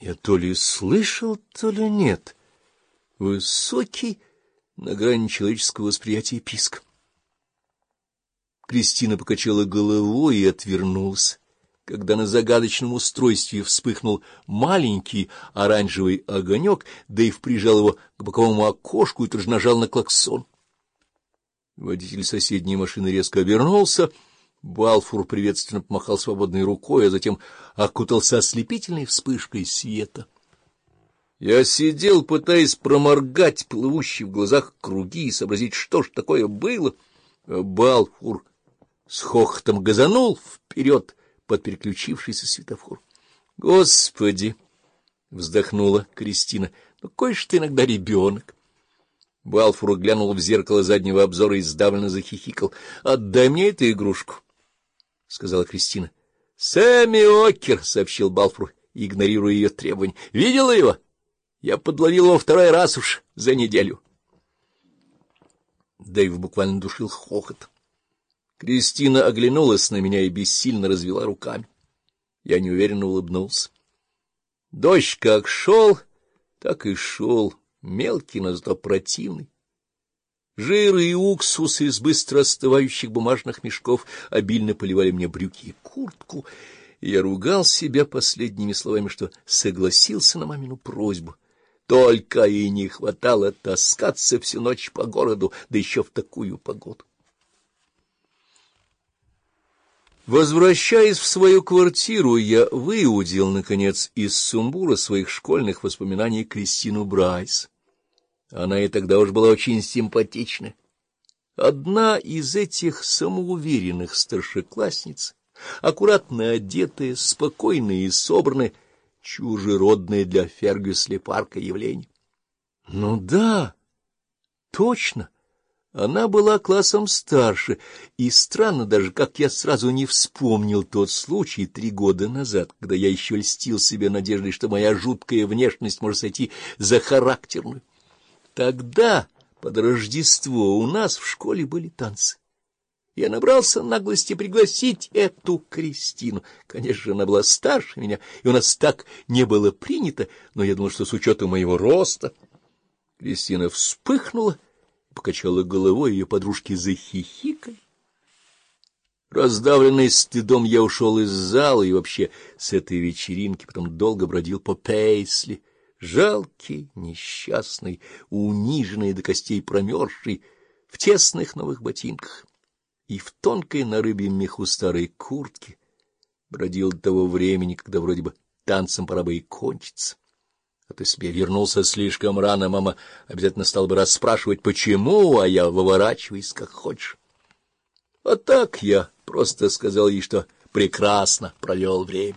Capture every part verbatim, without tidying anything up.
Я то ли слышал, то ли нет. Высокий, на грани человеческого восприятия писк. Кристина покачала головой и отвернулась, когда на загадочном устройстве вспыхнул маленький оранжевый огонек, Дэйв прижал его к боковому окошку и тоже нажал на клаксон. Водитель соседней машины резко обернулся, Балфур приветственно помахал свободной рукой, а затем окутался ослепительной вспышкой света. Я сидел, пытаясь проморгать плывущие в глазах круги и сообразить, что ж такое было. А Балфур с хохотом газанул вперед под переключившийся светофор. — Господи! — вздохнула Кристина. — Ну, какой ж ты иногда ребенок! Балфур глянул в зеркало заднего обзора и сдавленно захихикал. — Отдай мне эту игрушку, — сказала Кристина. — Сэмми Окер, — сообщил Балфур, игнорируя ее требования. — Видела его? Я подловил его второй раз уж за неделю. Дэйв буквально душил хохот. Кристина оглянулась на меня и бессильно развела руками. Я неуверенно улыбнулся. Дождь как шел, так и шел, мелкий, но зато противный. Жир и уксус из быстро остывающих бумажных мешков обильно поливали мне брюки и куртку, и я ругал себя последними словами, что согласился на мамину просьбу. Только и не хватало таскаться всю ночь по городу, да еще в такую погоду. Возвращаясь в свою квартиру, я выудил, наконец, из сумбура своих школьных воспоминаний Кристину Брайс. Она и тогда уж была очень симпатична. Одна из этих самоуверенных старшеклассниц, аккуратно одетая, спокойная и собранная, чужеродное для Фергюсли Парка явление. Ну да, точно. Она была классом старше, и странно даже, как я сразу не вспомнил тот случай три года назад, когда я еще льстил себе надеждой, что моя жуткая внешность может сойти за характерную. Тогда, под Рождество, у нас в школе были танцы. Я набрался наглости пригласить эту Кристину. Конечно, она была старше меня, и у нас так не было принято, но я думал, что с учетом моего роста... Кристина вспыхнула, покачала головой, ее подружки захихикали. Раздавленный стыдом, я ушел из зала и вообще с этой вечеринки потом долго бродил по Пейсли, жалкий, несчастный, униженный до костей промерзший, в тесных новых ботинках и в тонкой на рыбьем меху старой куртке, бродил до того времени, когда вроде бы танцем пора бы и кончиться. А ты себе вернулся слишком рано, мама обязательно стала бы расспрашивать, почему, а я выворачиваюсь, как хочешь. А так я просто сказал ей, что прекрасно провел время.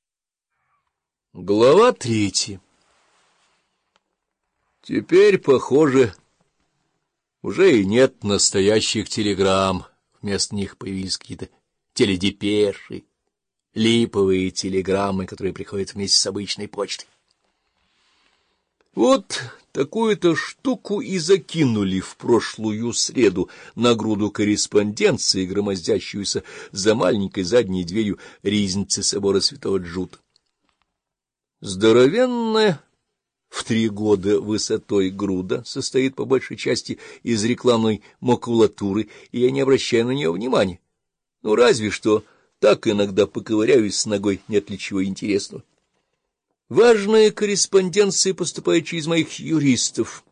Глава третья. Теперь, похоже, уже и нет настоящих телеграмм. Вместо них появились какие-то теледепеши, липовые телеграммы, которые приходят вместе с обычной почтой. Вот такую-то штуку и закинули в прошлую среду на груду корреспонденции, громоздящуюся за маленькой задней дверью ризницы собора Святого Джута. Здоровенная в три года высотой груда состоит по большей части из рекламной макулатуры, и я не обращаю на нее внимания. Ну, разве что так иногда поковыряюсь с ногой, нет ли чего интересного. Важная корреспонденция поступает через моих юристов,